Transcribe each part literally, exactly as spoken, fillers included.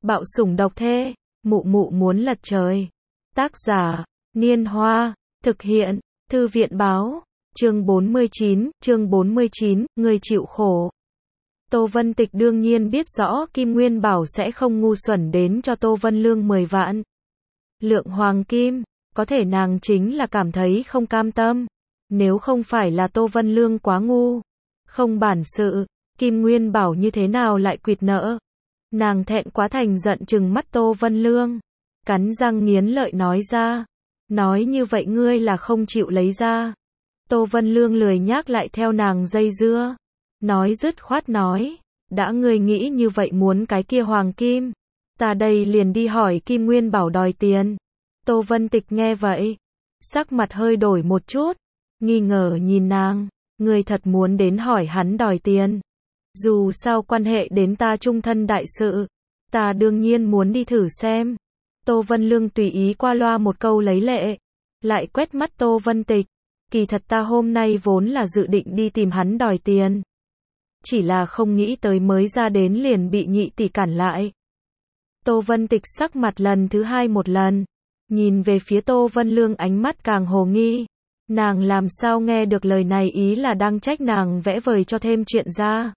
Bạo sủng độc thê, mụ mụ muốn lật trời. Tác giả, Niên Hoa, thực hiện, Thư viện báo, chương bốn mươi chín, chương bốn mươi chín, người chịu khổ. Tô Vân Tịch đương nhiên biết rõ Kim Nguyên Bảo sẽ không ngu xuẩn đến cho Tô Vân Lương mười vạn lượng hoàng kim, có thể nàng chính là cảm thấy không cam tâm. Nếu không phải là Tô Vân Lương quá ngu, không bản sự, Kim Nguyên Bảo như thế nào lại quỵt nợ. Nàng thẹn quá thành giận trừng mắt Tô Vân Lương, cắn răng nghiến lợi nói ra. Nói như vậy ngươi là không chịu lấy ra. Tô Vân Lương lười nhác lại theo nàng dây dưa. Nói dứt khoát nói, đã ngươi nghĩ như vậy muốn cái kia hoàng kim, ta đây liền đi hỏi Kim Nguyên Bảo đòi tiền. Tô Vân Tịch nghe vậy, sắc mặt hơi đổi một chút, nghi ngờ nhìn nàng, ngươi thật muốn đến hỏi hắn đòi tiền. Dù sao quan hệ đến ta trung thân đại sự, ta đương nhiên muốn đi thử xem. Tô Vân Lương tùy ý qua loa một câu lấy lệ, lại quét mắt Tô Vân Tịch. Kỳ thật ta hôm nay vốn là dự định đi tìm hắn đòi tiền. Chỉ là không nghĩ tới mới ra đến liền bị nhị tỷ cản lại. Tô Vân Tịch sắc mặt lần thứ hai một lần, nhìn về phía Tô Vân Lương ánh mắt càng hồ nghi. Nàng làm sao nghe được lời này ý là đang trách nàng vẽ vời cho thêm chuyện ra.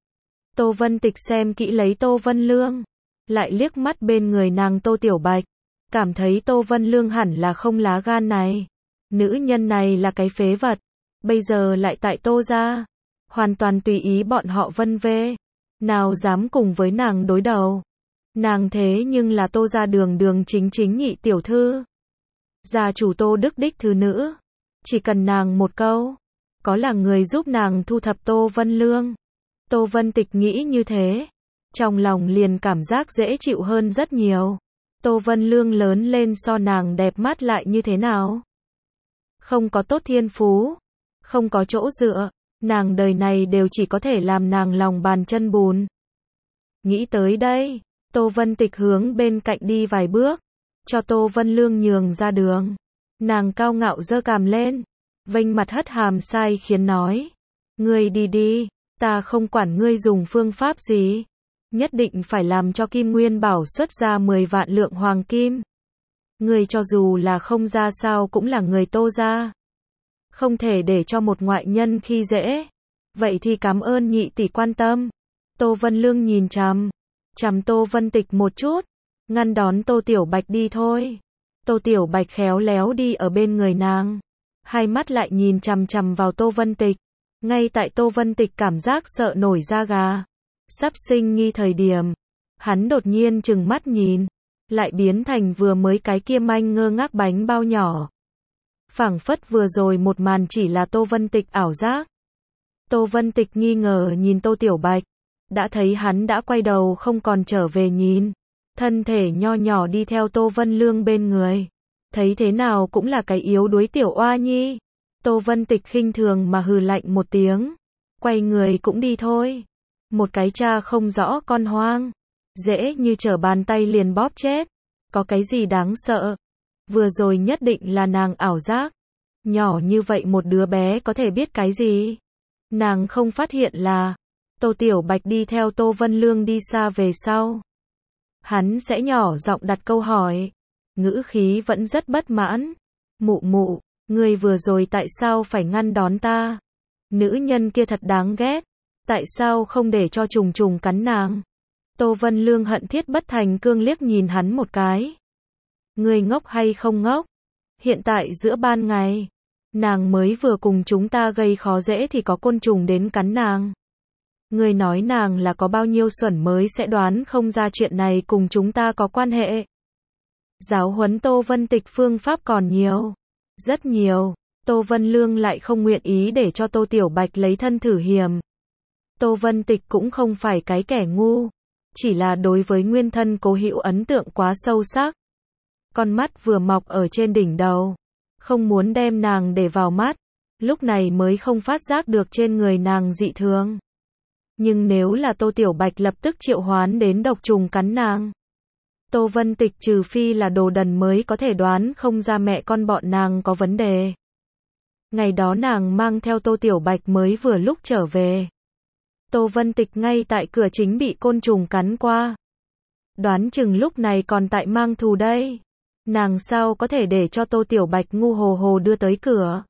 Tô Vân Tịch xem kỹ lấy Tô Vân Lương, lại liếc mắt bên người nàng Tô Tiểu Bạch, cảm thấy Tô Vân Lương hẳn là không lá gan này. Nữ nhân này là cái phế vật, bây giờ lại tại Tô gia, hoàn toàn tùy ý bọn họ vân vê, nào dám cùng với nàng đối đầu. Nàng thế nhưng là Tô gia đường đường chính chính nhị tiểu thư, gia chủ Tô Đức đích thứ nữ, chỉ cần nàng một câu, có là người giúp nàng thu thập Tô Vân Lương. Tô Vân Tịch nghĩ như thế, trong lòng liền cảm giác dễ chịu hơn rất nhiều. Tô Vân Lương lớn lên so nàng đẹp mắt lại như thế nào? Không có tốt thiên phú, không có chỗ dựa, nàng đời này đều chỉ có thể làm nàng lòng bàn chân bùn. Nghĩ tới đây, Tô Vân Tịch hướng bên cạnh đi vài bước, cho Tô Vân Lương nhường ra đường. Nàng cao ngạo giơ cằm lên, vênh mặt hất hàm sai khiến nói, ngươi đi đi, ta không quản ngươi dùng phương pháp gì, nhất định phải làm cho Kim Nguyên Bảo xuất ra mười vạn lượng hoàng kim. Ngươi cho dù là không ra sao cũng là người Tô gia, không thể để cho một ngoại nhân khi dễ. Vậy thì cảm ơn nhị tỷ quan tâm. Tô Vân Lương nhìn chằm chằm Tô Vân Tịch một chút, ngăn đón Tô Tiểu Bạch đi thôi. Tô Tiểu Bạch khéo léo đi ở bên người nàng, hai mắt lại nhìn chằm chằm vào Tô Vân Tịch. Ngay tại Tô Vân Tịch cảm giác sợ nổi da gà, sắp sinh nghi thời điểm, hắn đột nhiên trừng mắt nhìn, lại biến thành vừa mới cái kia manh ngơ ngác bánh bao nhỏ. Phảng phất vừa rồi một màn chỉ là Tô Vân Tịch ảo giác. Tô Vân Tịch nghi ngờ nhìn Tô Tiểu Bạch, đã thấy hắn đã quay đầu không còn trở về nhìn, thân thể nho nhỏ đi theo Tô Vân Lương bên người. Thấy thế nào cũng là cái yếu đuối tiểu oa nhi. Tô Vân Tịch khinh thường mà hừ lạnh một tiếng, quay người cũng đi thôi. Một cái cha không rõ con hoang, dễ như trở bàn tay liền bóp chết, có cái gì đáng sợ. Vừa rồi nhất định là nàng ảo giác, nhỏ như vậy một đứa bé có thể biết cái gì. Nàng không phát hiện là, Tô Tiểu Bạch đi theo Tô Vân Lương đi xa về sau. Hắn sẽ nhỏ giọng đặt câu hỏi, ngữ khí vẫn rất bất mãn. Mụ mụ, ngươi vừa rồi tại sao phải ngăn đón ta? Nữ nhân kia thật đáng ghét, tại sao không để cho trùng trùng cắn nàng? Tô Vân Lương hận thiết bất thành cương liếc nhìn hắn một cái. Ngươi ngốc hay không ngốc? Hiện tại giữa ban ngày, nàng mới vừa cùng chúng ta gây khó dễ thì có côn trùng đến cắn nàng. Ngươi nói nàng là có bao nhiêu xuẩn mới sẽ đoán không ra chuyện này cùng chúng ta có quan hệ. Giáo huấn Tô Vân Tịch phương pháp còn nhiều, rất nhiều. Tô Vân Lương lại không nguyện ý để cho Tô Tiểu Bạch lấy thân thử hiểm. Tô Vân Tịch cũng không phải cái kẻ ngu, chỉ là đối với nguyên thân Cố Hữu ấn tượng quá sâu sắc. Con mắt vừa mọc ở trên đỉnh đầu, không muốn đem nàng để vào mắt, lúc này mới không phát giác được trên người nàng dị thường. Nhưng nếu là Tô Tiểu Bạch lập tức triệu hoán đến độc trùng cắn nàng, Tô Vân Tịch trừ phi là đồ đần mới có thể đoán không ra mẹ con bọn nàng có vấn đề. Ngày đó nàng mang theo Tô Tiểu Bạch mới vừa lúc trở về. Tô Vân Tịch ngay tại cửa chính bị côn trùng cắn qua. Đoán chừng lúc này còn tại mang thù đây. Nàng sao có thể để cho Tô Tiểu Bạch ngu hồ hồ đưa tới cửa.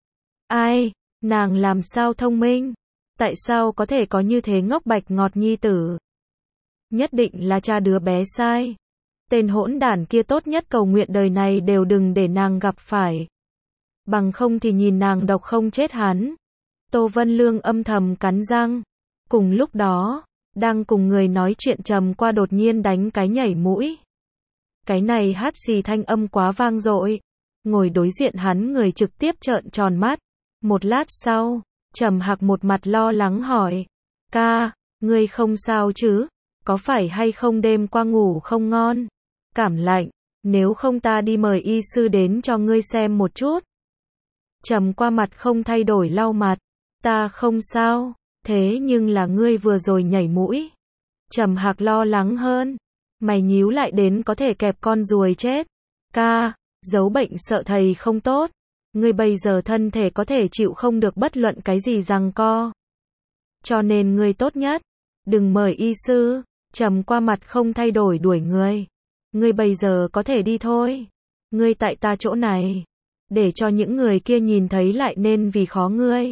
Ai, nàng làm sao thông minh? Tại sao có thể có như thế ngốc bạch ngọt nhi tử? Nhất định là cha đứa bé sai. Tên hỗn đản kia tốt nhất cầu nguyện đời này đều đừng để nàng gặp phải. Bằng không thì nhìn nàng độc không chết hắn. Tô Vân Lương âm thầm cắn răng. Cùng lúc đó, đang cùng người nói chuyện Trầm Qua đột nhiên đánh cái nhảy mũi. Cái này hát xì thanh âm quá vang dội. Ngồi đối diện hắn người trực tiếp trợn tròn mắt. Một lát sau, Trầm Hạc một mặt lo lắng hỏi. Ca, ngươi không sao chứ? Có phải hay không đêm qua ngủ không ngon? Cảm lạnh, nếu không ta đi mời y sư đến cho ngươi xem một chút. Trầm Qua mặt không thay đổi lau mặt. Ta không sao, thế nhưng là ngươi vừa rồi nhảy mũi. Trầm Hạc lo lắng hơn. Mày nhíu lại đến có thể kẹp con ruồi chết. Ca, giấu bệnh sợ thầy không tốt. Ngươi bây giờ thân thể có thể chịu không được bất luận cái gì giằng co. Cho nên ngươi tốt nhất, đừng mời y sư. Trầm Qua mặt không thay đổi đuổi người. Ngươi bây giờ có thể đi thôi. Ngươi tại ta chỗ này. Để cho những người kia nhìn thấy lại nên vì khó ngươi.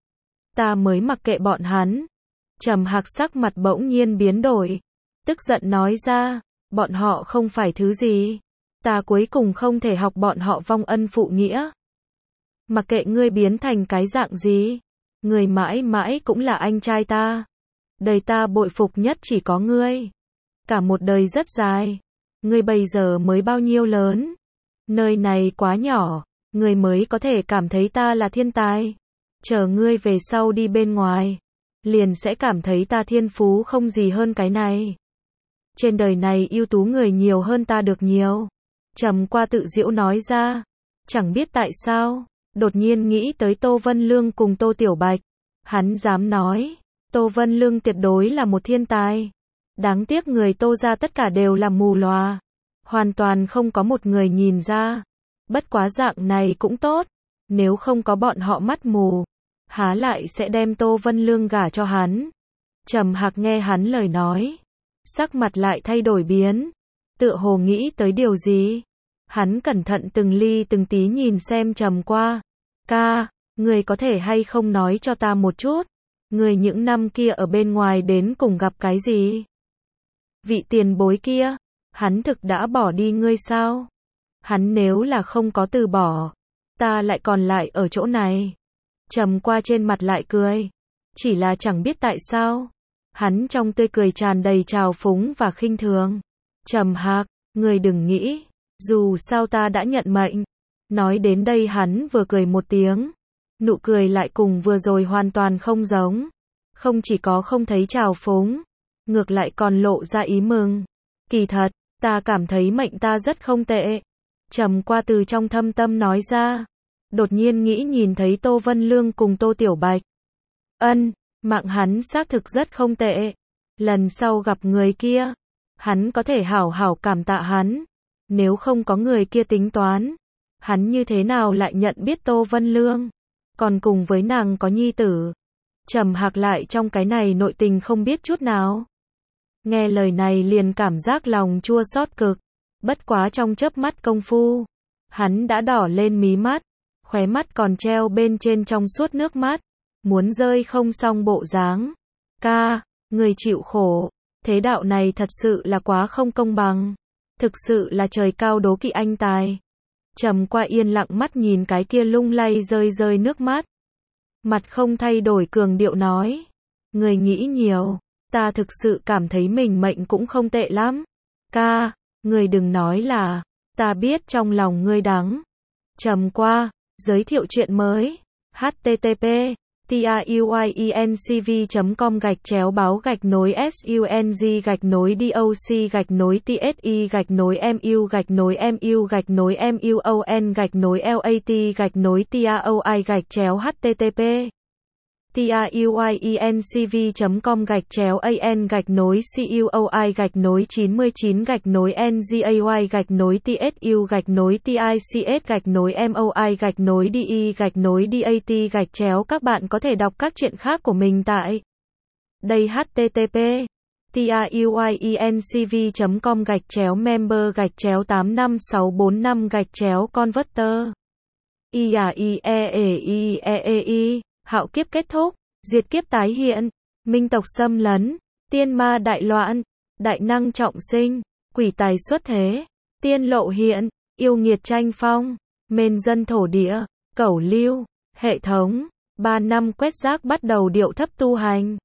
Ta mới mặc kệ bọn hắn. Trầm Hạc sắc mặt bỗng nhiên biến đổi. Tức giận nói ra, bọn họ không phải thứ gì. Ta cuối cùng không thể học bọn họ vong ân phụ nghĩa. Mặc kệ ngươi biến thành cái dạng gì, ngươi mãi mãi cũng là anh trai ta. Đời ta bội phục nhất chỉ có ngươi. Cả một đời rất dài. Ngươi bây giờ mới bao nhiêu lớn? Nơi này quá nhỏ, ngươi mới có thể cảm thấy ta là thiên tài. Chờ ngươi về sau đi bên ngoài, liền sẽ cảm thấy ta thiên phú không gì hơn cái này. Trên đời này ưu tú người nhiều hơn ta được nhiều. Trầm Qua tự giễu nói ra. Chẳng biết tại sao, đột nhiên nghĩ tới Tô Vân Lương cùng Tô Tiểu Bạch. Hắn dám nói, Tô Vân Lương tuyệt đối là một thiên tài. Đáng tiếc người Tô gia tất cả đều là mù lòa. Hoàn toàn không có một người nhìn ra. Bất quá dạng này cũng tốt. Nếu không có bọn họ mắt mù, há lại sẽ đem Tô Vân Lương gả cho hắn. Trầm Hạc nghe hắn lời nói, sắc mặt lại thay đổi biến. Tựa hồ nghĩ tới điều gì. Hắn cẩn thận từng ly từng tí nhìn xem Trầm Qua. Ca, người có thể hay không nói cho ta một chút. Người những năm kia ở bên ngoài đến cùng gặp cái gì? Vị tiền bối kia, hắn thực đã bỏ đi ngươi sao? Hắn nếu là không có từ bỏ, ta lại còn lại ở chỗ này. Trầm Qua trên mặt lại cười. Chỉ là chẳng biết tại sao. Hắn trong tươi cười tràn đầy trào phúng và khinh thường. Trầm Hạc, ngươi đừng nghĩ. Dù sao ta đã nhận mệnh. Nói đến đây hắn vừa cười một tiếng. Nụ cười lại cùng vừa rồi hoàn toàn không giống. Không chỉ có không thấy trào phúng, ngược lại còn lộ ra ý mừng. Kỳ thật, ta cảm thấy mệnh ta rất không tệ. Trầm Qua từ trong thâm tâm nói ra. Đột nhiên nghĩ nhìn thấy Tô Vân Lương cùng Tô Tiểu Bạch. Ân, mạng hắn xác thực rất không tệ. Lần sau gặp người kia, hắn có thể hảo hảo cảm tạ hắn. Nếu không có người kia tính toán, hắn như thế nào lại nhận biết Tô Vân Lương, còn cùng với nàng có nhi tử. Trầm Hạc lại trong cái này nội tình không biết chút nào. Nghe lời này liền cảm giác lòng chua xót cực. Bất quá trong chớp mắt công phu, hắn đã đỏ lên mí mắt, khóe mắt còn treo bên trên trong suốt nước mắt, muốn rơi không xong bộ dáng. Ca, người chịu khổ, thế đạo này thật sự là quá không công bằng. Thực sự là trời cao đố kỵ anh tài. Trầm Qua yên lặng mắt nhìn cái kia lung lay rơi rơi nước mắt. Mặt không thay đổi cường điệu nói. Người nghĩ nhiều, ta thực sự cảm thấy mình mệnh cũng không tệ lắm. Ca, người đừng nói là, ta biết trong lòng ngươi đắng. Trầm Qua, giới thiệu chuyện mới. H T T P truyencv chấm com gạch chéo báo gạch nối sung gạch nối doc gạch nối tsi gạch nối mu gạch nối mu gạch nối muon gạch nối lat gạch nối taoi gạch chéo http truyencv chấm com gạch chéo an gạch nối cuoi gạch nối chín mươi chín gạch nối ngay gạch nối tsu gạch nối tics gạch nối moi gạch nối de gạch nối dat gạch chéo. Các bạn có thể đọc các chuyện khác của mình tại đây. H T T P tiuyinc chấm com gạch chéo member gạch chéo tám năm sáu bốn năm gạch chéo converter. I A I E E I E E I, hạo kiếp kết thúc, diệt kiếp tái hiện, minh tộc xâm lấn, tiên ma đại loạn, đại năng trọng sinh, quỷ tài xuất thế, tiên lộ hiện, yêu nghiệt tranh phong, mên dân thổ địa, cẩu lưu, hệ thống, ba năm quét rác bắt đầu điệu thấp tu hành.